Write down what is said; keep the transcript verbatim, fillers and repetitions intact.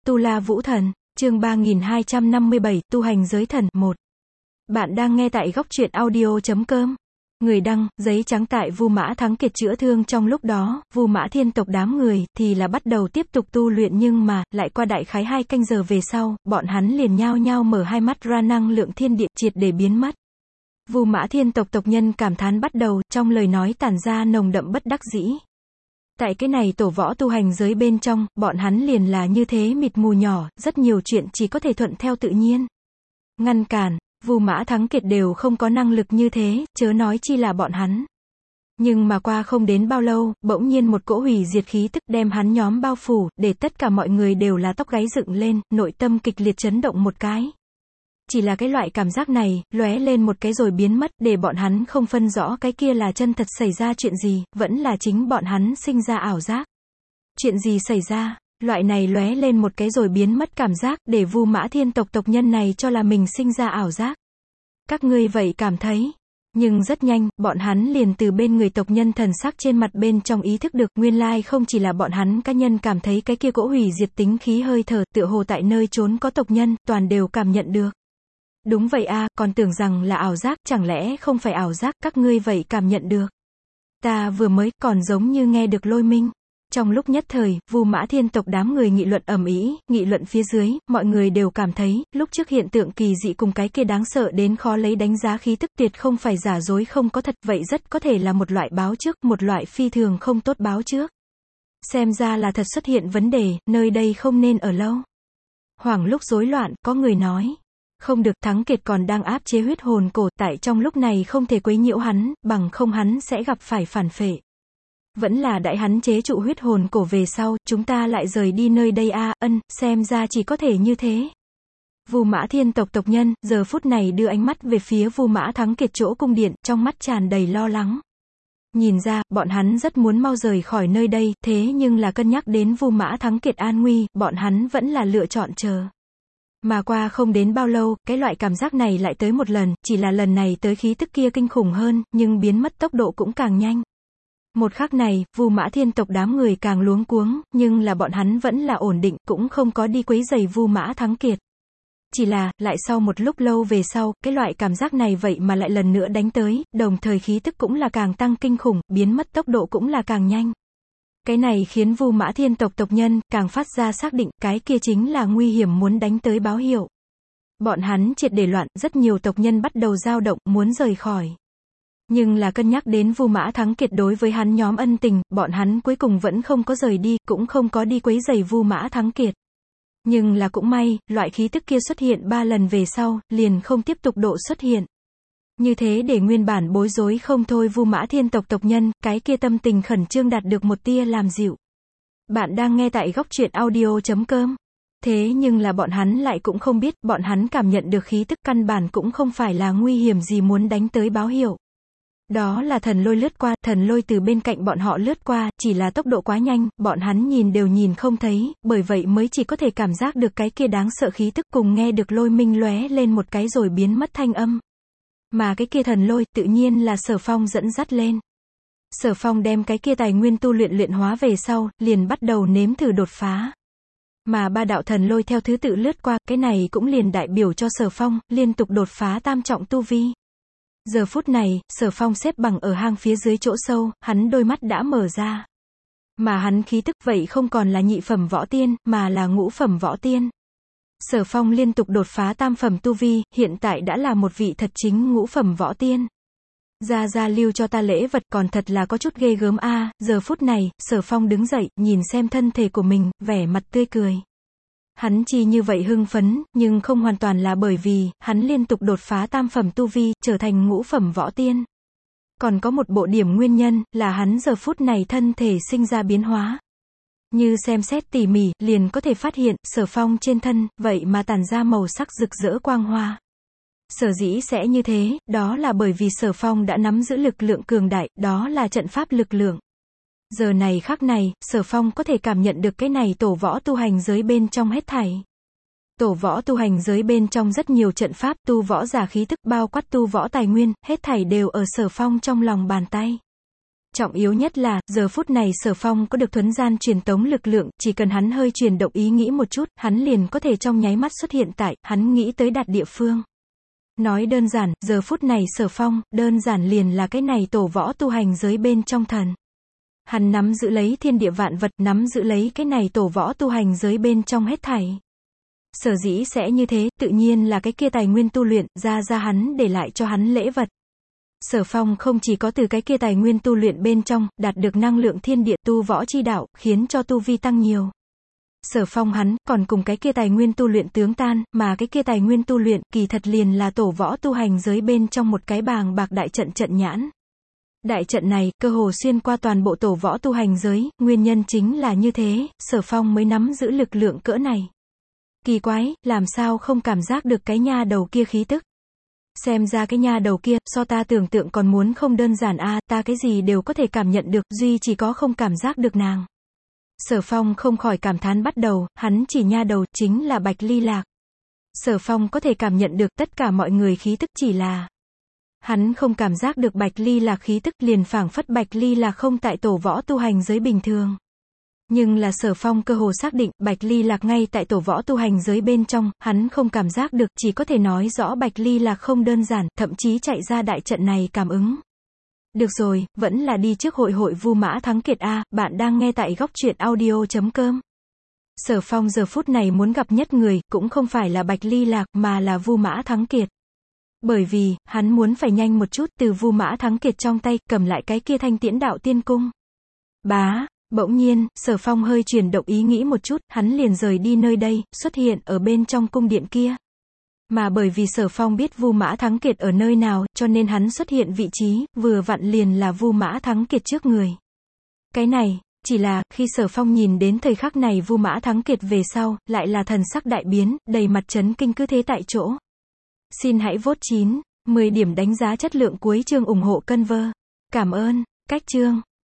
Tu La Vũ Thần, chương ba nghìn hai trăm năm mươi bảy, tu hành giới thần, một. Bạn đang nghe tại góc truyện audio chấm com. Người đăng, giấy trắng tại Vu Mã Thắng Kiệt chữa thương trong lúc đó, Vu Mã Thiên tộc đám người, thì là bắt đầu tiếp tục tu luyện nhưng mà, lại qua đại khái hai canh giờ về sau, bọn hắn liền nhao nhao mở hai mắt ra năng lượng thiên địa, triệt để biến mất. Vu Mã Thiên tộc tộc nhân cảm thán bắt đầu, trong lời nói tản ra nồng đậm bất đắc dĩ. Tại cái này tổ võ tu hành giới bên trong, bọn hắn liền là như thế mịt mù nhỏ, rất nhiều chuyện chỉ có thể thuận theo tự nhiên. Ngăn cản, Vu Mã Thắng Kiệt đều không có năng lực như thế, chớ nói chi là bọn hắn. Nhưng mà qua không đến bao lâu, bỗng nhiên một cỗ hủy diệt khí tức đem hắn nhóm bao phủ, để tất cả mọi người đều là tóc gáy dựng lên, nội tâm kịch liệt chấn động một cái. Chỉ là cái loại cảm giác này, lóe lên một cái rồi biến mất, để bọn hắn không phân rõ cái kia là chân thật xảy ra chuyện gì, vẫn là chính bọn hắn sinh ra ảo giác. Chuyện gì xảy ra? Loại này lóe lên một cái rồi biến mất cảm giác, để Vu Mã Thiên tộc tộc nhân này cho là mình sinh ra ảo giác. Các ngươi vậy cảm thấy. Nhưng rất nhanh, bọn hắn liền từ bên người tộc nhân thần sắc trên mặt bên trong ý thức được, nguyên lai không chỉ là bọn hắn cá nhân cảm thấy cái kia cỗ hủy diệt tính khí hơi thở, tựa hồ tại nơi trốn có tộc nhân, toàn đều cảm nhận được. Đúng vậy a, còn tưởng rằng là ảo giác, chẳng lẽ không phải ảo giác, các ngươi vậy cảm nhận được. Ta vừa mới, còn giống như nghe được lôi minh. Trong lúc nhất thời, Vu Mã Thiên tộc đám người nghị luận ầm ĩ, nghị luận phía dưới, mọi người đều cảm thấy, lúc trước hiện tượng kỳ dị cùng cái kia đáng sợ đến khó lấy đánh giá khí tức tuyệt không phải giả dối không có thật, vậy rất có thể là một loại báo trước, một loại phi thường không tốt báo trước. Xem ra là thật xuất hiện vấn đề, nơi đây không nên ở lâu. Hoảng lúc rối loạn, có người nói. Không được, Thắng Kiệt còn đang áp chế huyết hồn cổ, tại trong lúc này không thể quấy nhiễu hắn, bằng không hắn sẽ gặp phải phản phệ. Vẫn là đại hắn chế trụ huyết hồn cổ về sau, chúng ta lại rời đi nơi đây a, ân, xem ra chỉ có thể như thế. Vu Mã Thiên tộc tộc nhân, giờ phút này đưa ánh mắt về phía Vu Mã Thắng Kiệt chỗ cung điện, trong mắt tràn đầy lo lắng. Nhìn ra, bọn hắn rất muốn mau rời khỏi nơi đây, thế nhưng là cân nhắc đến Vu Mã Thắng Kiệt an nguy, bọn hắn vẫn là lựa chọn chờ. Mà qua không đến bao lâu, cái loại cảm giác này lại tới một lần, chỉ là lần này tới khí tức kia kinh khủng hơn, nhưng biến mất tốc độ cũng càng nhanh. Một khắc này, Vu Mã Thiên tộc đám người càng luống cuống, nhưng là bọn hắn vẫn là ổn định, cũng không có đi quấy rầy Vu Mã Thắng Kiệt. Chỉ là, lại sau một lúc lâu về sau, cái loại cảm giác này vậy mà lại lần nữa đánh tới, đồng thời khí tức cũng là càng tăng kinh khủng, biến mất tốc độ cũng là càng nhanh. Cái này khiến Vu Mã Thiên tộc tộc nhân càng phát ra xác định, cái kia chính là nguy hiểm muốn đánh tới báo hiệu. Bọn hắn triệt để loạn, rất nhiều tộc nhân bắt đầu dao động, muốn rời khỏi. Nhưng là cân nhắc đến Vu Mã Thắng Kiệt đối với hắn nhóm ân tình, bọn hắn cuối cùng vẫn không có rời đi, cũng không có đi quấy rầy Vu Mã Thắng Kiệt. Nhưng là cũng may, loại khí tức kia xuất hiện ba lần về sau, liền không tiếp tục độ xuất hiện. Như thế để nguyên bản bối rối không thôi Vu Mã Thiên tộc tộc nhân, cái kia tâm tình khẩn trương đạt được một tia làm dịu. Bạn đang nghe tại góc truyện audio chấm com. Thế nhưng là bọn hắn lại cũng không biết, bọn hắn cảm nhận được khí tức căn bản cũng không phải là nguy hiểm gì muốn đánh tới báo hiệu. Đó là thần lôi lướt qua, thần lôi từ bên cạnh bọn họ lướt qua, chỉ là tốc độ quá nhanh, bọn hắn nhìn đều nhìn không thấy, bởi vậy mới chỉ có thể cảm giác được cái kia đáng sợ khí tức cùng nghe được lôi minh lóe lên một cái rồi biến mất thanh âm. Mà cái kia thần lôi, tự nhiên là Sở Phong dẫn dắt lên. Sở Phong đem cái kia tài nguyên tu luyện luyện hóa về sau, liền bắt đầu nếm thử đột phá. Mà ba đạo thần lôi theo thứ tự lướt qua, cái này cũng liền đại biểu cho Sở Phong, liên tục đột phá tam trọng tu vi. Giờ phút này, Sở Phong xếp bằng ở hang phía dưới chỗ sâu, hắn đôi mắt đã mở ra. Mà hắn khí tức vậy không còn là nhị phẩm võ tiên, mà là ngũ phẩm võ tiên. Sở Phong liên tục đột phá tam phẩm tu vi, hiện tại đã là một vị thật chính ngũ phẩm võ tiên. Ra ra lưu cho ta lễ vật còn thật là có chút ghê gớm a. À, giờ phút này, Sở Phong đứng dậy, nhìn xem thân thể của mình, vẻ mặt tươi cười. Hắn chi như vậy hưng phấn, nhưng không hoàn toàn là bởi vì, hắn liên tục đột phá tam phẩm tu vi, trở thành ngũ phẩm võ tiên. Còn có một bộ điểm nguyên nhân, là hắn giờ phút này thân thể sinh ra biến hóa. Như xem xét tỉ mỉ, liền có thể phát hiện, Sở Phong trên thân, vậy mà tản ra màu sắc rực rỡ quang hoa. Sở dĩ sẽ như thế, đó là bởi vì Sở Phong đã nắm giữ lực lượng cường đại, đó là trận pháp lực lượng. Giờ này khắc này, Sở Phong có thể cảm nhận được cái này tổ võ tu hành giới bên trong hết thảy. Tổ võ tu hành giới bên trong rất nhiều trận pháp, tu võ giả khí tức bao quát tu võ tài nguyên, hết thảy đều ở Sở Phong trong lòng bàn tay. Trọng yếu nhất là, giờ phút này Sở Phong có được thuấn gian truyền tống lực lượng, chỉ cần hắn hơi chuyển động ý nghĩ một chút, hắn liền có thể trong nháy mắt xuất hiện tại, hắn nghĩ tới đạt địa phương. Nói đơn giản, giờ phút này Sở Phong, đơn giản liền là cái này tổ võ tu hành giới bên trong thần. Hắn nắm giữ lấy thiên địa vạn vật, nắm giữ lấy cái này tổ võ tu hành giới bên trong hết thảy. Sở dĩ sẽ như thế, tự nhiên là cái kia tài nguyên tu luyện, ra ra hắn để lại cho hắn lễ vật. Sở Phong không chỉ có từ cái kia tài nguyên tu luyện bên trong, đạt được năng lượng thiên địa tu võ chi đạo, khiến cho tu vi tăng nhiều. Sở Phong hắn, còn cùng cái kia tài nguyên tu luyện tướng tan, mà cái kia tài nguyên tu luyện, kỳ thật liền là tổ võ tu hành giới bên trong một cái bàng bạc đại trận trận nhãn. Đại trận này, cơ hồ xuyên qua toàn bộ tổ võ tu hành giới, nguyên nhân chính là như thế, Sở Phong mới nắm giữ lực lượng cỡ này. Kỳ quái, làm sao không cảm giác được cái nha đầu kia khí tức? Xem ra cái nha đầu kia, so ta tưởng tượng còn muốn không đơn giản a, à, ta cái gì đều có thể cảm nhận được, duy chỉ có không cảm giác được nàng. Sở Phong không khỏi cảm thán bắt đầu, hắn chỉ nha đầu, chính là Bạch Ly Lạc. Sở Phong có thể cảm nhận được tất cả mọi người khí tức, chỉ là hắn không cảm giác được Bạch Ly Lạc khí tức, liền phảng phất Bạch Ly Lạc không tại tổ võ tu hành giới bình thường. Nhưng là Sở Phong cơ hồ xác định, Bạch Ly Lạc ngay tại tổ võ tu hành giới bên trong, hắn không cảm giác được, chỉ có thể nói rõ Bạch Ly Lạc không đơn giản, thậm chí chạy ra đại trận này cảm ứng. Được rồi, vẫn là đi trước hội hội Vu Mã Thắng Kiệt a, bạn đang nghe tại góc truyện audio chấm com. Sở Phong giờ phút này muốn gặp nhất người, cũng không phải là Bạch Ly Lạc, mà là Vu Mã Thắng Kiệt. Bởi vì, hắn muốn phải nhanh một chút, từ Vu Mã Thắng Kiệt trong tay, cầm lại cái kia thanh tiễn đạo tiên cung. Bá, bỗng nhiên, Sở Phong hơi chuyển động ý nghĩ một chút, hắn liền rời đi nơi đây, xuất hiện ở bên trong cung điện kia. Mà bởi vì Sở Phong biết Vu Mã Thắng Kiệt ở nơi nào, cho nên hắn xuất hiện vị trí, vừa vặn liền là Vu Mã Thắng Kiệt trước người. Cái này, chỉ là, khi Sở Phong nhìn đến thời khắc này Vu Mã Thắng Kiệt về sau, lại là thần sắc đại biến, đầy mặt chấn kinh cứ thế tại chỗ. Xin hãy vote chín, mười điểm đánh giá chất lượng cuối chương ủng hộ Conver. Cảm ơn, cách chương.